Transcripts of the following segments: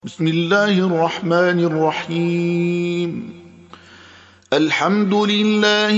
بسم الله الرحمن الرحيم. الحمد لله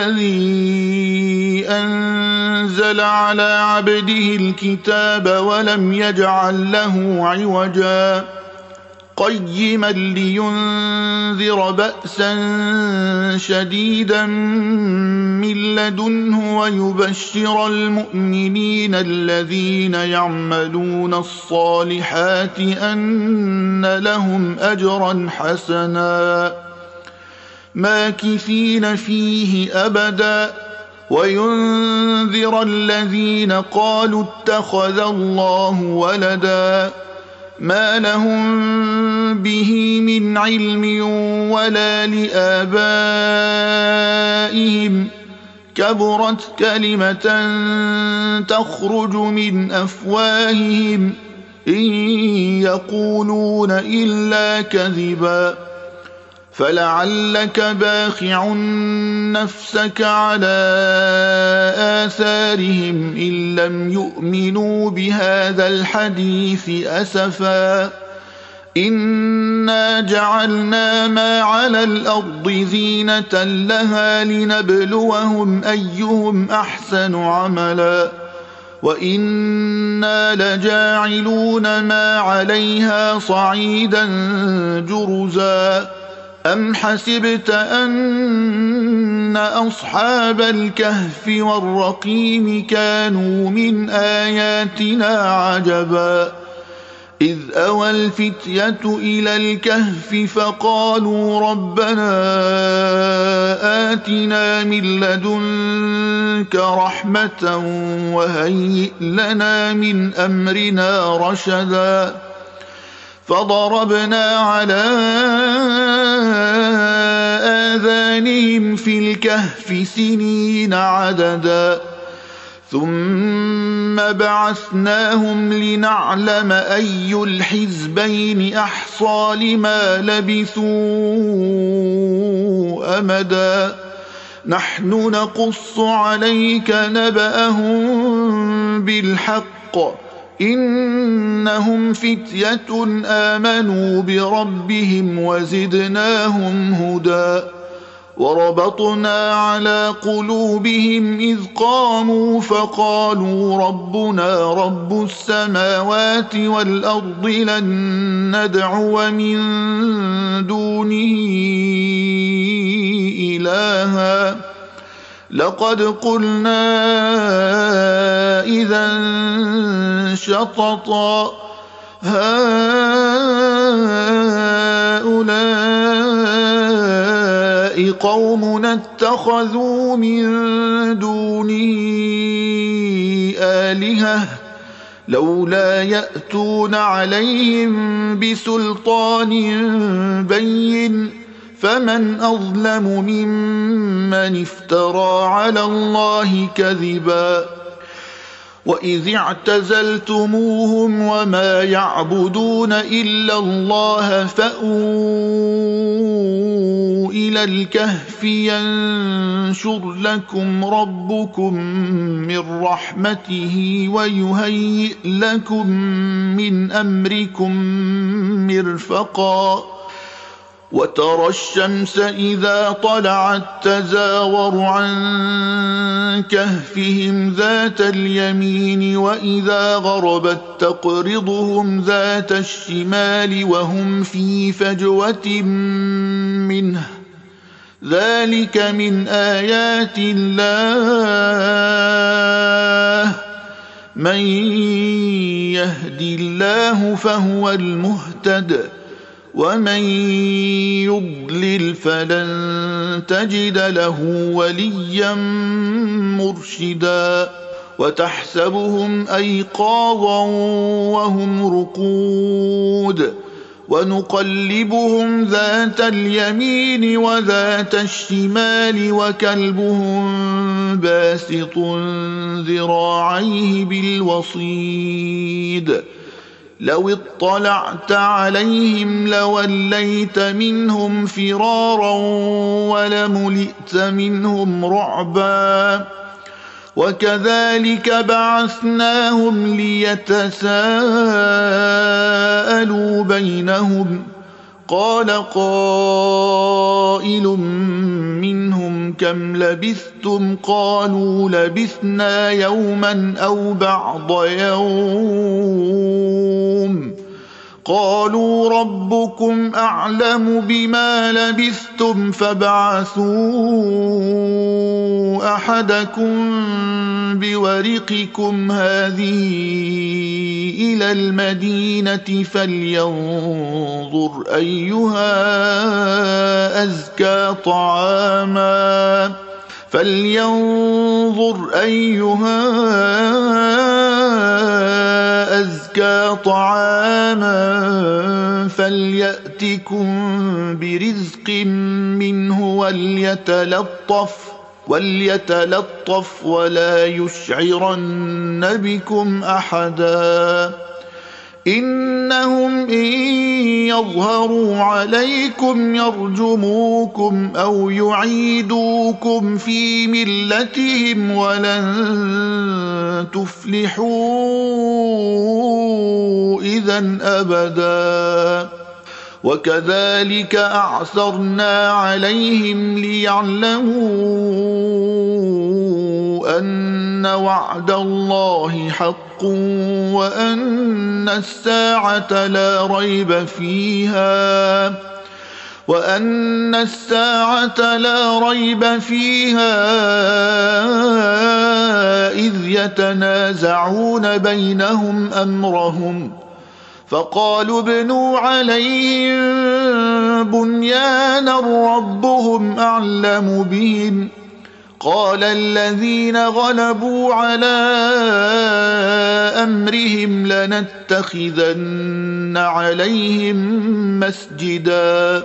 الذي أنزل على عبده الكتاب ولم يجعل له عوجا قيما لينذر بأسا شديدا من لدنه ويبشر المؤمنين الذين يعملون الصالحات أن لهم أجرا حسنا ماكثين فيه أبدا وينذر الذين قالوا اتخذ الله ولدا ما لهم به من علم ولا لآبائهم كبرت كلمة تخرج من أفواههم إن يقولون إلا كذبا فلعلك باخع نفسك على آثارهم إن لم يؤمنوا بهذا الحديث أسفا إنا جعلنا ما على الأرض زينة لها لنبلوهم أيهم أحسن عملا وإنا لجاعلون ما عليها صعيدا جرزا أم حسبت أن أصحاب الكهف والرقيم كانوا من آياتنا عجبا إذ أوى الفتية إلى الكهف فقالوا ربنا آتنا من لدنك رحمة وهيئ لنا من أمرنا رشدا فضربنا على آذانهم في الكهف سنين عددا ثم بعثناهم لنعلم أي الحزبين أحصى لما لبثوا أمدا نحن نقص عليك نبأهم بالحق إنهم فتية آمنوا بربهم وزدناهم هدى وربطنا على قلوبهم إذ قاموا فقالوا ربنا رب السماوات والأرض لن ندعو من دونه إلها لقد قلنا إذا شططا هؤلاء قومنا اتخذوا من دونه آلهة لولا يأتون عليهم بسلطان بين فمن أظلم ممن افترى على الله كذبا وإذ اعتزلتموهم وما يعبدون إلا الله فأووا إلى الكهف ينشر لكم ربكم من رحمته ويهيئ لكم من أمركم مرفقا وترى الشمس إذا طلعت تزاور عن كهفهم ذات اليمين وإذا غربت تقرضهم ذات الشمال وهم في فجوة منه ذلك من آيات الله من يهد الله فهو المهتد ومن يضلل فلن تجد له وليا مرشدا وتحسبهم أيقاظا وهم رقود ونقلبهم ذات اليمين وذات الشمال وكلبهم باسط ذراعيه بالوصيد لو اطلعت عليهم لوليت منهم فرارا ولملئت منهم رعبا وكذلك بعثناهم ليتساءلوا بينهم قال قائل منهم كم لبثتم قالوا لبثنا يوما أو بعض يوم قالوا ربكم أعلم بما لبثتم فابعثوا أحدكم بورقكم هذه إلى المدينة فلينظر أيها أزكى طعاما فليأتكم برزق منه وليتلطف ولا يشعرن بكم أحدا إنهم إن يظهروا عليكم يرجموكم أو يعيدوكم في ملتهم ولن تفلحوا إذن أبدا وكذلك أعثرنا عليهم ليعلموا أن وعد الله حق وأن الساعة لا ريب فيها إذ يتنازعون بينهم أمرهم فقالوا ابنوا عليهم بنيانا ربهم أعلم بهم قال الذين غلبوا على أمرهم لنتخذن عليهم مسجدا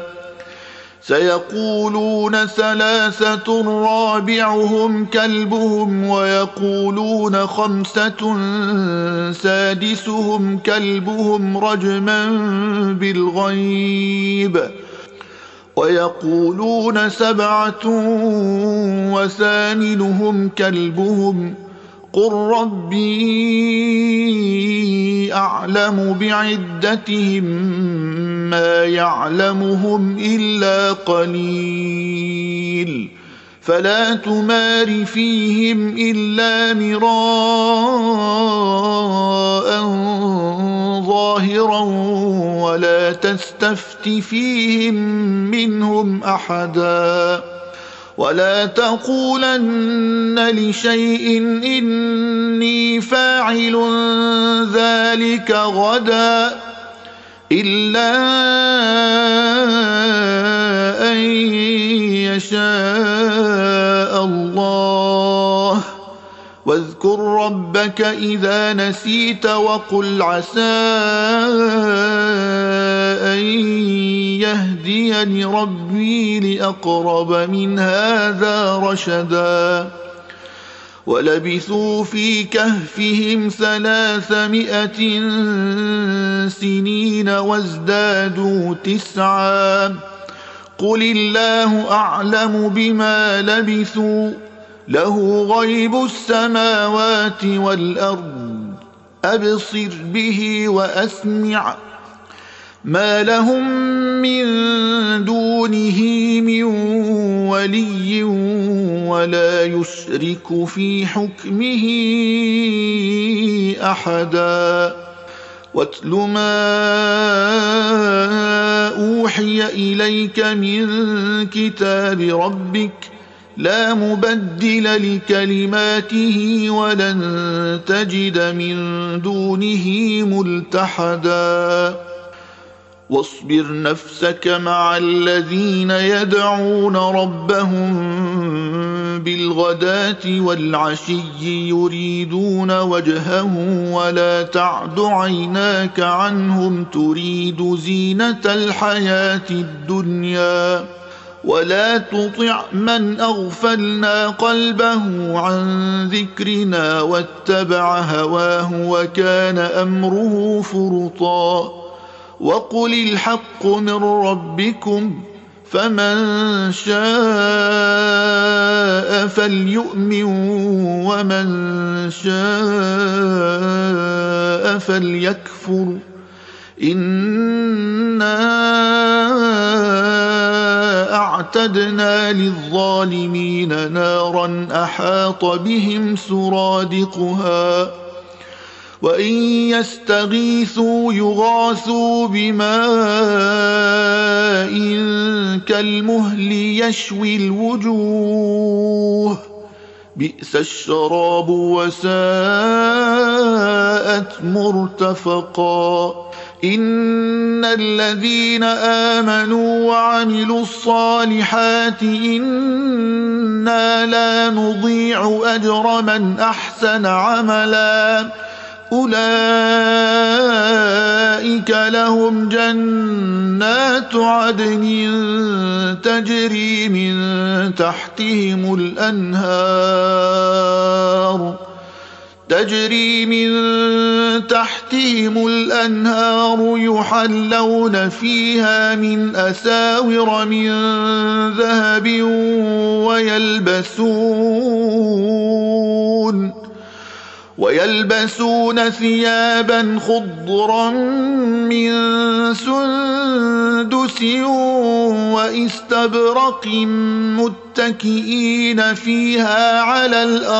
سيقولون ثلاثة رابعهم كلبهم ويقولون خمسة سادسهم كلبهم رجما بالغيب ويقولون سبعة وثامنهم كلبهم قل ربي أعلم بعدتهم ما يعلمهم إلا قليل فلا تمار فيهم إلا مراء ظاهرا ولا تستفت فيهم منهم أحدا ولا تقولن لشيء إني فاعل ذلك غدا إلا أن يشاء الله واذكر ربك إذا نسيت وقل عسى أن يهديني ربي لأقرب من هذا رشدا ولبثوا في كهفهم 300 سنين وازدادوا 9 قل الله أعلم بما لبثوا له غيب السماوات والأرض أبصر به وأسمع ما لهم من دونه من ولي ولا يشرك في حكمه أحدا واتل ما أوحي إليك من كتاب ربك لا مبدل لكلماته ولن تجد من دونه ملتحدا واصبر نفسك مع الذين يدعون ربهم بالغداة والعشي يريدون وجهه ولا تعد عيناك عنهم تريد زينة الحياة الدنيا ولا تطع من أغفلنا قلبه عن ذكرنا واتبع هواه وكان أمره فرطا وقل الحق من ربكم فمن شاء فليؤمن ومن شاء فليكفر إنا أعتدنا للظالمين نارا أحاط بهم سرادقها وإن يستغيثوا يغاثوا بماء كالمهل يشوي الوجوه بئس الشراب وساءت مرتفقا إن الذين آمنوا وعملوا الصالحات إنا لا نضيع أجر من أحسن عملا أولئك لهم جنات عدن تجري من تحتهم الأنهار يحلون فيها من أساور من ذهب ويلبسون ثيابا خضرا من سندس واستبرق متكئين فيها على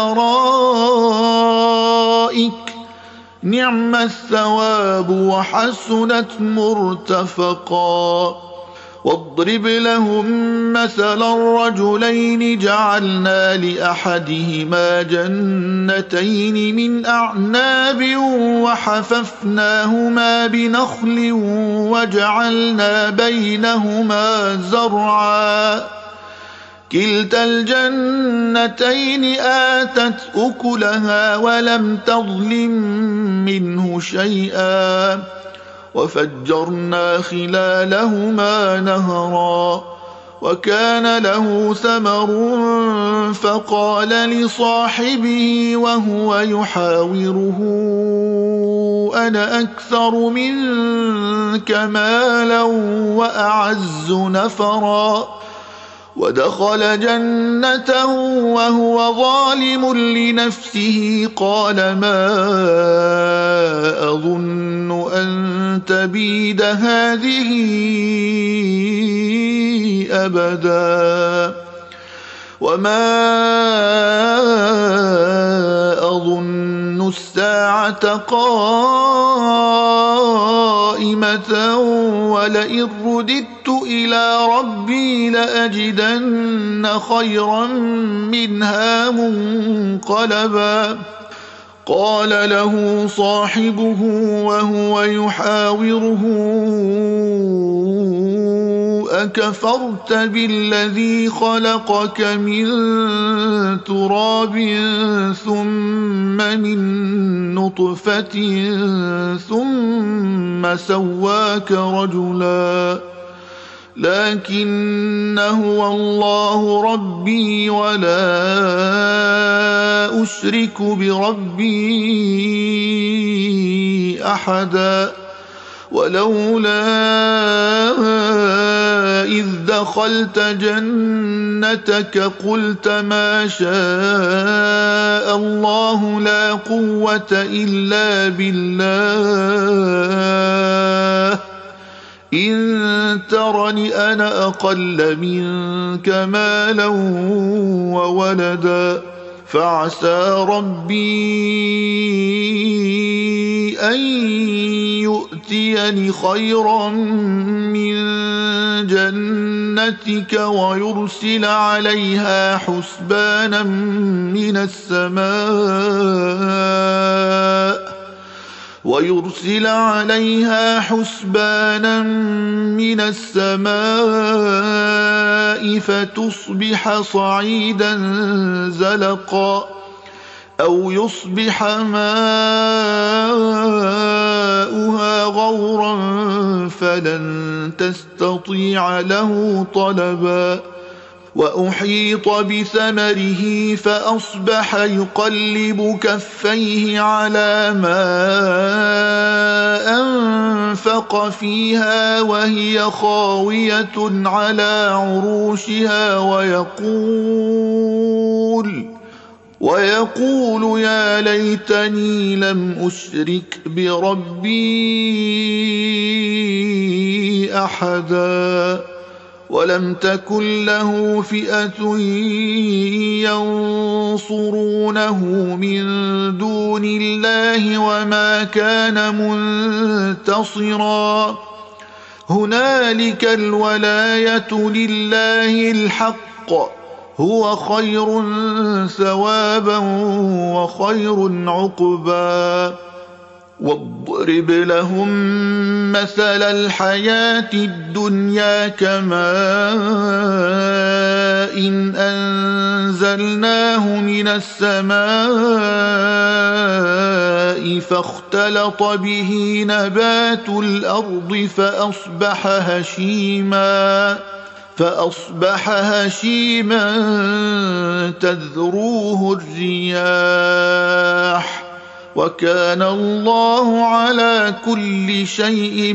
الأرائك نعم الثواب وحسنت مرتفقا واضرب لهم مثلا الرجلين جعلنا لأحدهما جنتين من أعناب وحففناهما بنخل وجعلنا بينهما زرعا كلتا الجنتين آتت أكلها ولم تظلم منه شيئا وفجرنا خلالهما نهرا وكان له ثمر فقال لصاحبه وهو يحاوره أنا أكثر منك مالا وأعز نفرا ودخل جنته وهو ظالم لنفسه قال ما أظن أن تبيد هذه أبدا وما أظن الساعة قائمة ولئن رددت إلى ربي لأجدن خيرا منها منقلبا قال له صاحبه وهو يحاوره أكفرت بالذي خلقك من تراب ثم من نطفة ثم سواك رجلا لكن هو الله ربي ولا أشرك بربي أحدا ولولا إذ دخلت جنتك قلت ما شاء الله لا قوة إلا بالله إن ترني أنا أقل منك مالا وولدا فعسى ربي أن يؤتيني خيرا من جنتك ويرسل عليها حسبانا من السماء فتصبح صعيدا زلقا أو يصبح ماؤها غورا فلن تستطيع له طلبا وأحيط بثمره فأصبح يقلب كفيه على ما أنفق فيها وهي خاوية على عروشها ويقول يا ليتني لم أشرك بربي أحدا ولم تكن له فئة ينصرونه من دون الله وما كان منتصرا هنالك الولاية لله الحق هو خير ثوابا وخير عقبا واضرب لهم مثل الحياة الدنيا كماء إن أنزلناه من السماء فاختلط به نبات الأرض فأصبح هشيما تذروه الرياح وكان الله على كل شيء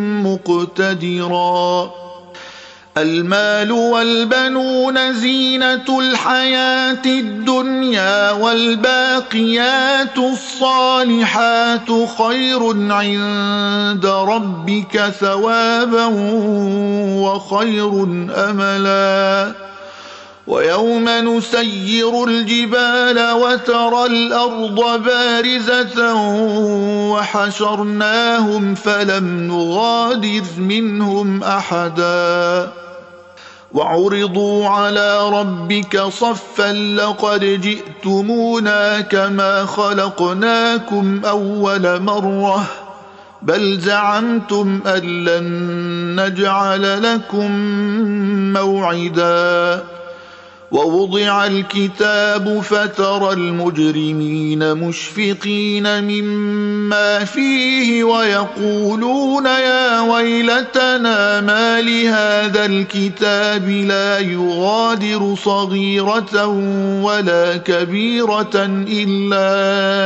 مقتدرا المال والبنون زينة الحياة الدنيا والباقيات الصالحات خير عند ربك ثوابا وخير أملا ويوم نسير الجبال وترى الأرض بارزة وحشرناهم فلم نغادر منهم أحدا وعرضوا على ربك صفا لقد جئتمونا كما خلقناكم أول مرة بل زعمتم أن لن نجعل لكم موعدا ووضع الكتاب فترى المجرمين مشفقين مما فيه ويقولون يا ويلتنا ما لهذا الكتاب لا يغادر صغيرة ولا كبيرة إلا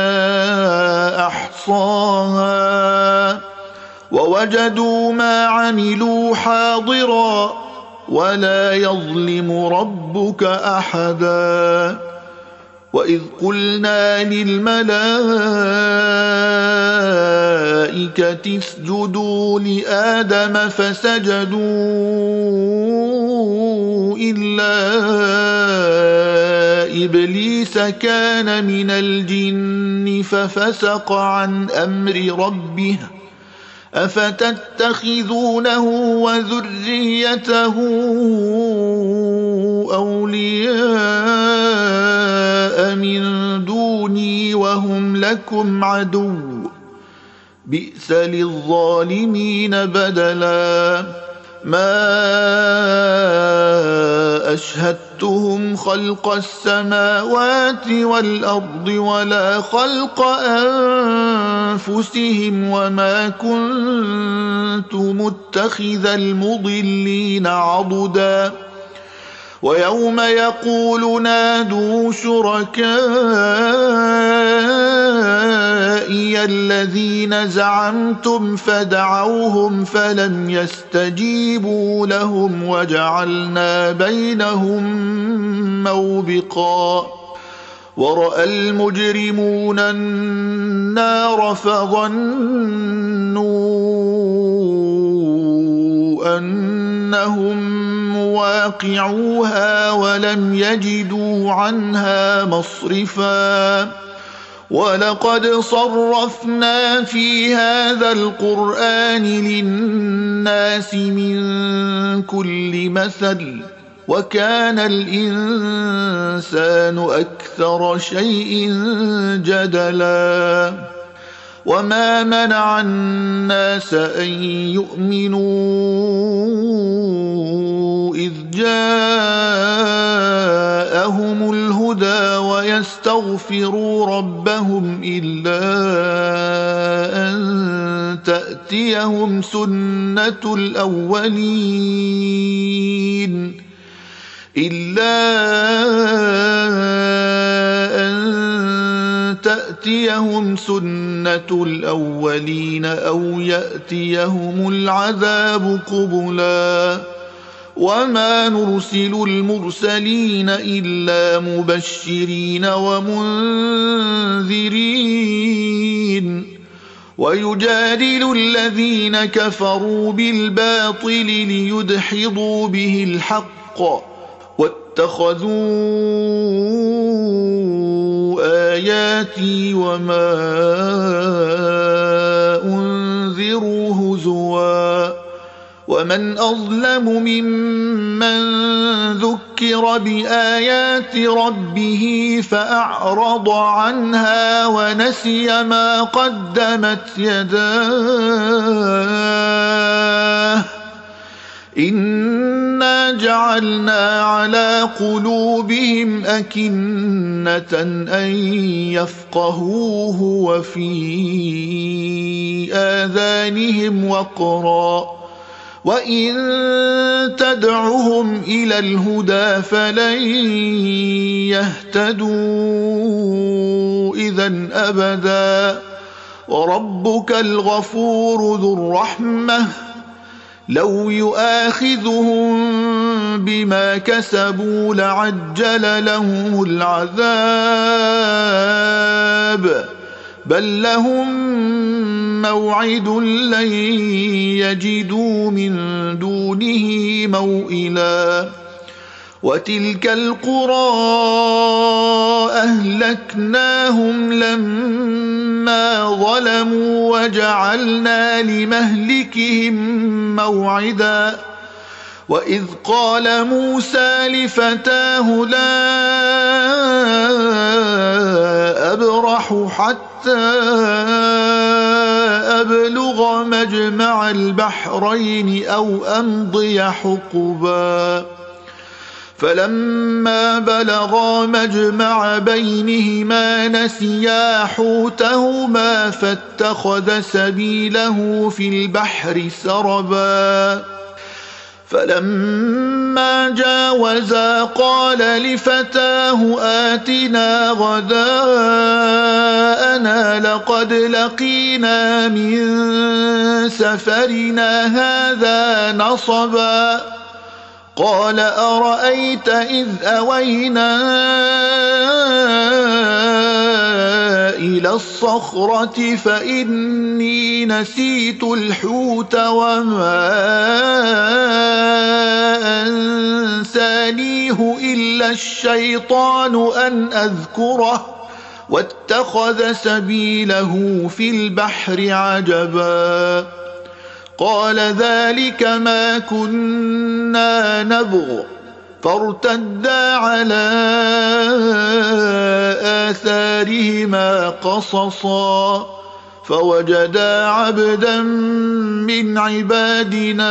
أحصاها ووجدوا ما عملوا حاضرا ولا يظلم ربك أحدا وإذ قلنا للملائكة اسجدوا لآدم فسجدوا إلا إبليس كان من الجن ففسق عن أمر ربه أفتتخذونه وذريته أولياء من دوني وهم لكم عدو بئس للظالمين بدلا ما أشهدتهم خلق السماوات والأرض ولا خلق أنفسهم وما كنت متخذ المضلين عضدا ويوم يقول نادوا شركائي الذين زعمتم فدعوهم فلم يستجيبوا لهم وجعلنا بينهم موبقا ورأى المجرمون النار فظنوا أنهم مواقعوها ولم يجدوا عنها مصرفا ولقد صرفنا في هذا القرآن للناس من كل مثل وكان الإنسان أكثر شيء جدلا وما منع الناس أن يؤمنوا إذ جاءهم الهدى ويستغفروا ربهم إلا أن تأتيهم سنة الأولين إلا أن تأتيهم سنة الأولين أو يأتيهم العذاب قبلا وما نرسل المرسلين إلا مبشرين ومنذرين ويجادل الذين كفروا بالباطل ليدحضوا به الحق واتخذوا آياتي وما أنذروا هزوا ومن أظلم ممن ذكر بآيات ربه فأعرض عنها ونسي ما قدمت يداه إنا جعلنا على قلوبهم أكنة أن يفقهوه وفي آذانهم وقرا وإن تدعهم إلى الهدى فلن يهتدوا إذا أبدا وربك الغفور ذو الرحمة لو يؤاخذهم بما كسبوا لعجل لهم العذاب بل لهم موعد لن يجدوا من دونه موئلا وتلك القرى أهلكناهم لما ظلموا وجعلنا لمهلكهم موعدا وإذ قال موسى لفتاه لا أبرح حتى أبلغ مجمع البحرين أو أمضي حقبا فلما بلغا مجمع بينهما نسيا حوتهما فاتخذ سبيله في البحر سربا فلما جاوزا قال لفتاه آتنا غداءنا لقد لقينا من سفرنا هذا نصبا قال أرأيت إذ أوينا إلى الصخرة فإني نسيت الحوت وما أنسانيه إلا الشيطان أن أذكره واتخذ سبيله في البحر عجبا قال ذلك ما كنا نبغ فارتدا على آثارهما قصصا فوجدا عبدا من عبادنا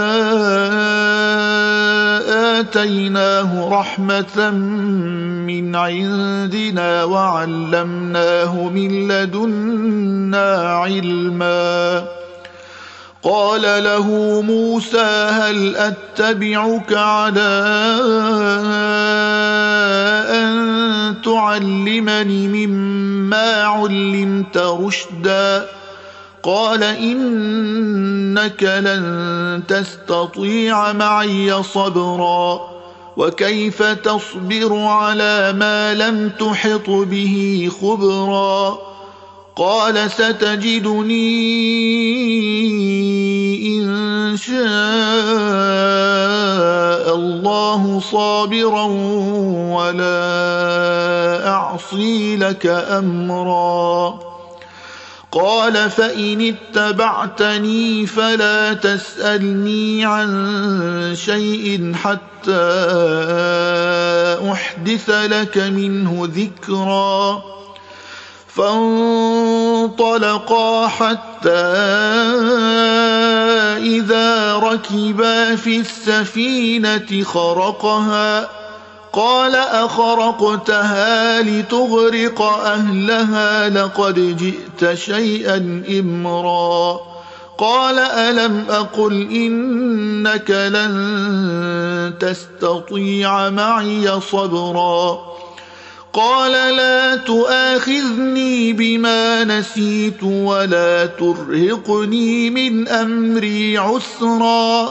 آتيناه رحمة من عندنا وعلمناه من لدنا علما قال له موسى هل أتبعك على أن تعلمني مما علمت رشدا قال إنك لن تستطيع معي صبرا وكيف تصبر على ما لم تحط به خبرا قال ستجدني إن شاء الله صابرا ولا أعصي لك أمرا قال فإن اتبعتني فلا تسألني عن شيء حتى أحدث لك منه ذكرا فانطلقا حتى إذا ركبا في السفينة خرقها قال أخرقتها لتغرق أهلها لقد جئت شيئا إمرا قال ألم أقل إنك لن تستطيع معي صبرا قال لا تؤاخذني بما نسيت ولا ترهقني من أمري عسرا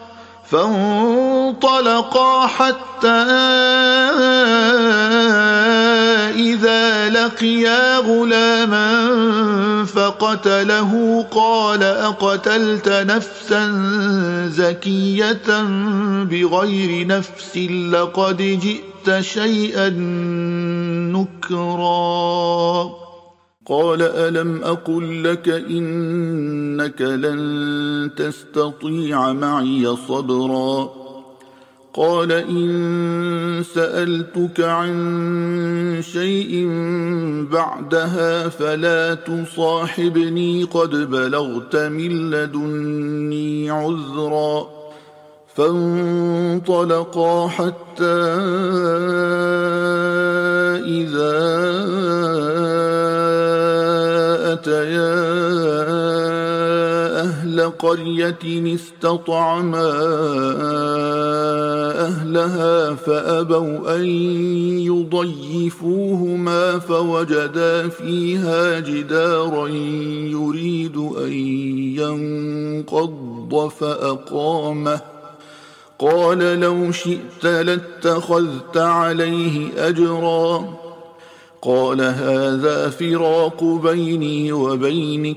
فانطلقا حتى إذا لقيا غلاما فقتله قال أقتلت نفسا زكية بغير نفس لقد جئت شيئا نكرا قال ألم أقل لك إنك لن تستطيع معي صبرا قال إن سألتك عن شيء بعدها فلا تصاحبني قد بلغت من لدني عذرا فانطلقا حتى إذا أتيا أهل قرية استطعما أهلها فأبوا أن يضيفوهما فوجدا فيها جدارا يريد أن ينقض فأقامه قال لو شئت لاتخذت عليه أجرا قال هذا فراق بيني وبينك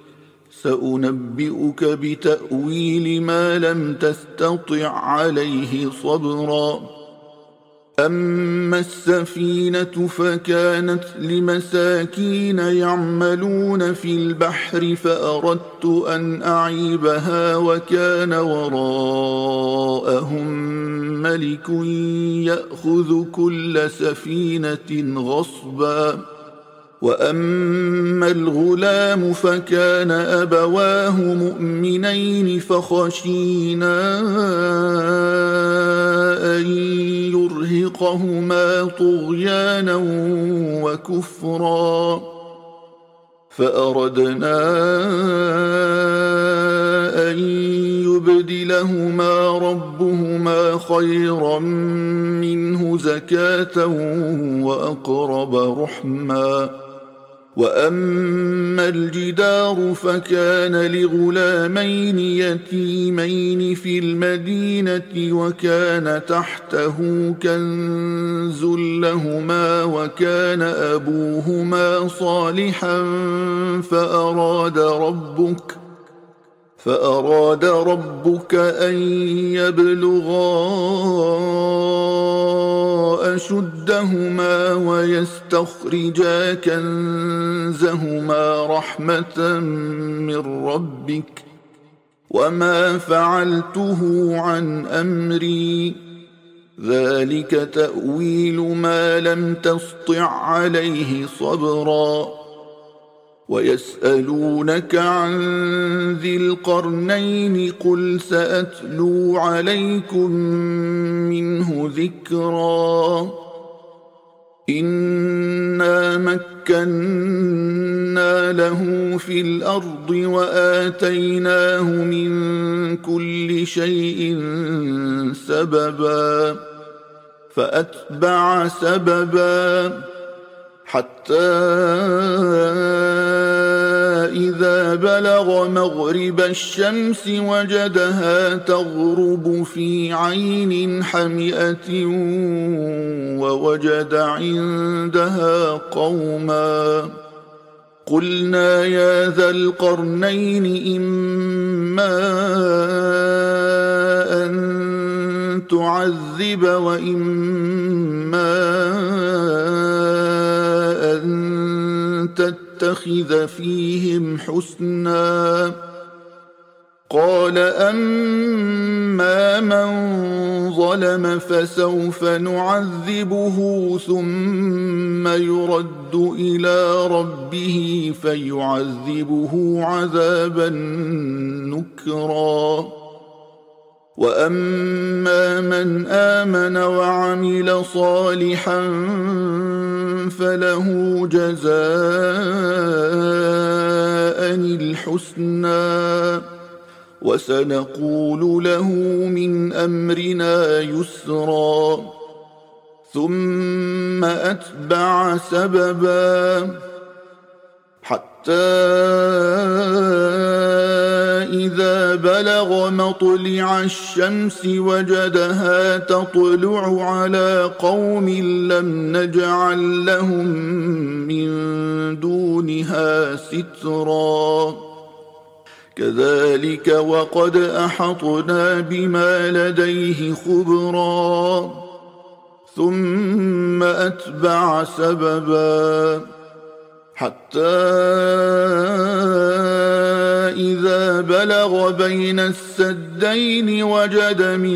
سأنبئك بتأويل ما لم تستطع عليه صبرا أما السفينة فكانت لمساكين يعملون في البحر فأردت أن أعيبها وكان وراءهم ملك يأخذ كل سفينة غصبا وأما الغلام فكان أبواه مؤمنين فخشينا أن يرهقهما طغيانا وكفرا فأردنا أن يبدلهما ربهما خيرا منه زكاة وأقرب رحما وأما الجدار فكان لغلامين يتيمين في المدينة وكان تحته كنز لهما وكان أبوهما صالحا فأراد ربك أن يبلغا أشدهما ويستخرجا كنزهما رحمة من ربك وما فعلته عن أمري ذلك تأويل ما لم تسطع عليه صبرا ويسألونك عن ذي القرنين قل سأتلو عليكم منه ذكرا إنا مكنا له في الأرض وآتيناه من كل شيء سببا فأتبع سببا حتى إذا بلغ مغرب الشمس وجدها تغرب في عين حمئة ووجد عندها قوما قلنا يا ذا القرنين إما أن تعذب وإما أن تتخذ فيهم حسنا قال أما من ظلم فسوف نعذبه ثم يرد إلى ربه فيعذبه عذابا نكرا وأما من آمن وعمل صالحا فله جزاء الحسنى وسنقول له من أمرنا يسرا ثم أتبع سببا حتى إذا بلغ مطلع الشمس وجدها تطلع على قوم لم نجعل لهم من دونها سترا كذلك وقد أحطنا بما لديه خبرا ثم أتبع سببا حتى إذا بلغ بين السدين وجد من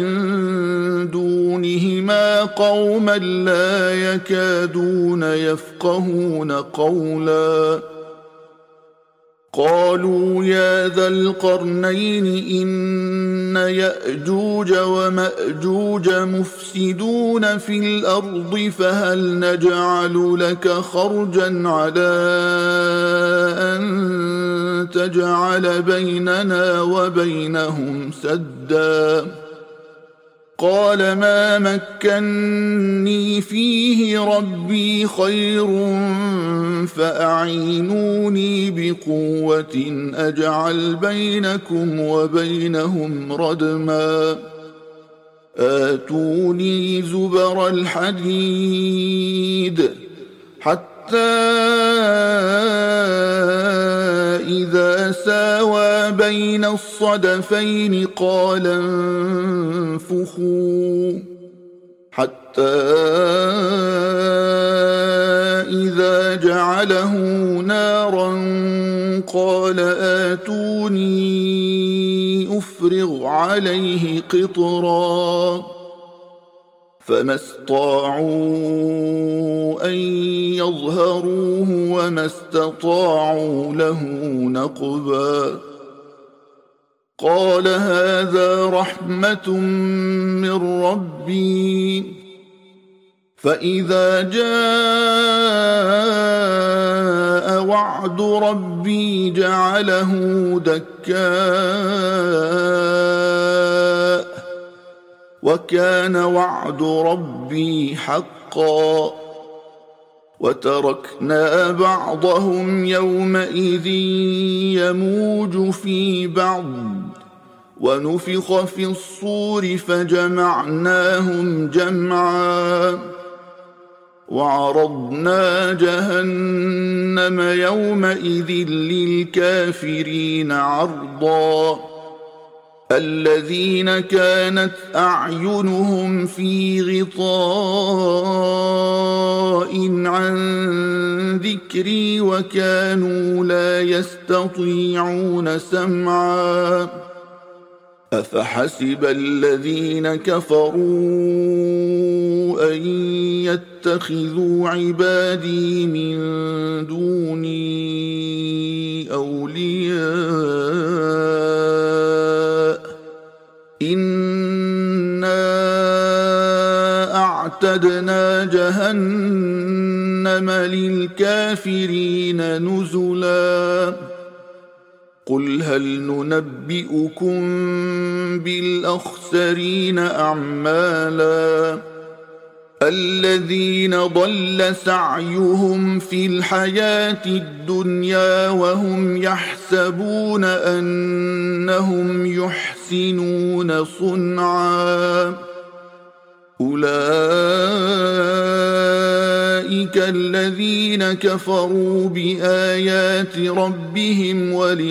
دونهما قوما لا يكادون يفقهون قولا قالوا يا ذا القرنين إن يأجوج ومأجوج مفسدون في الأرض فهل نجعل لك خرجا على أن تجعل بيننا وبينهم سدا قال ما مكني فيه ربي خير فأعينوني بقوة أجعل بينكم وبينهم ردما آتوني زبر الحديد حتى إذا ساوى بين الصدفين قال انفخوا حتى إذا جعله نارا قال آتوني أفرغ عليه قطرا فما استطاعوا أن يظهروه وما استطاعوا له نقبا قال هذا رحمة من ربي فإذا جاء وعد ربي جعله دكاء وكان وعد ربي حقا وتركنا بعضهم يومئذ يموج في بعض ونفخ في الصور فجمعناهم جمعا وعرضنا جهنم يومئذ للكافرين عرضا الذين كانت أعينهم في غطاء عن ذكري وكانوا لا يستطيعون سمعا أفحسب الذين كفروا أن يتخذوا عبادي من دوني أولياء إنا أعتدنا جهنم للكافرين نزلا قل هل ننبئكم بالأخسرين أعمالا الذين ضل سعيهم في الحياة الدنيا وهم يحسبون أنهم يحسنون صنعا أولئك الذين كفروا بآيات ربهم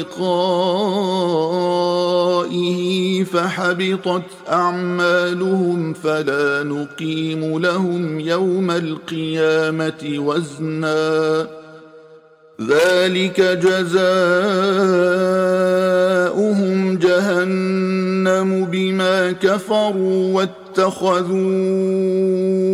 ولقائه فحبطت أعمالهم فلا نقيم لهم يوم القيامة وزنا ذلك جزاؤهم جهنم بما كفروا واتخذوا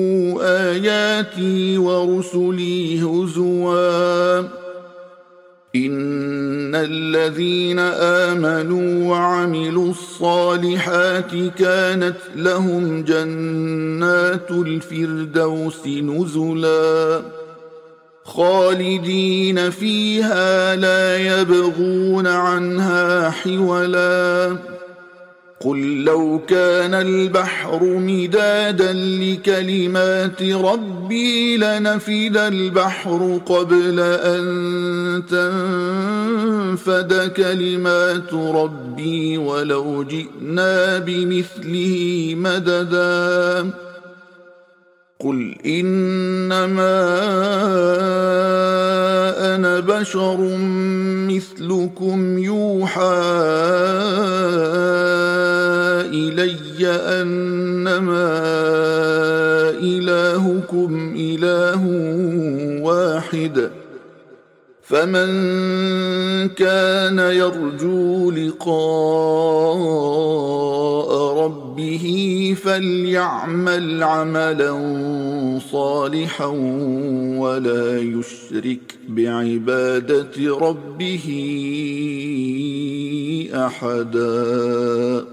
آياتي ورسلي هزوا إن الذين آمنوا وعملوا الصالحات كانت لهم جنات الفردوس نزلا خالدين فيها لا يبغون عنها حولا قل لو كان البحر مدادا لكلمات ربي لنفد البحر قبل أن تنفد كلمات ربي ولو جئنا بمثله مددا قل إنما أنا بشر مثلكم يوحى إلي أنما إلهكم إله واحد فمن كان يرجو لقاء ربه فليعمل عملا صالحا ولا يشرك بعبادة ربه أحدا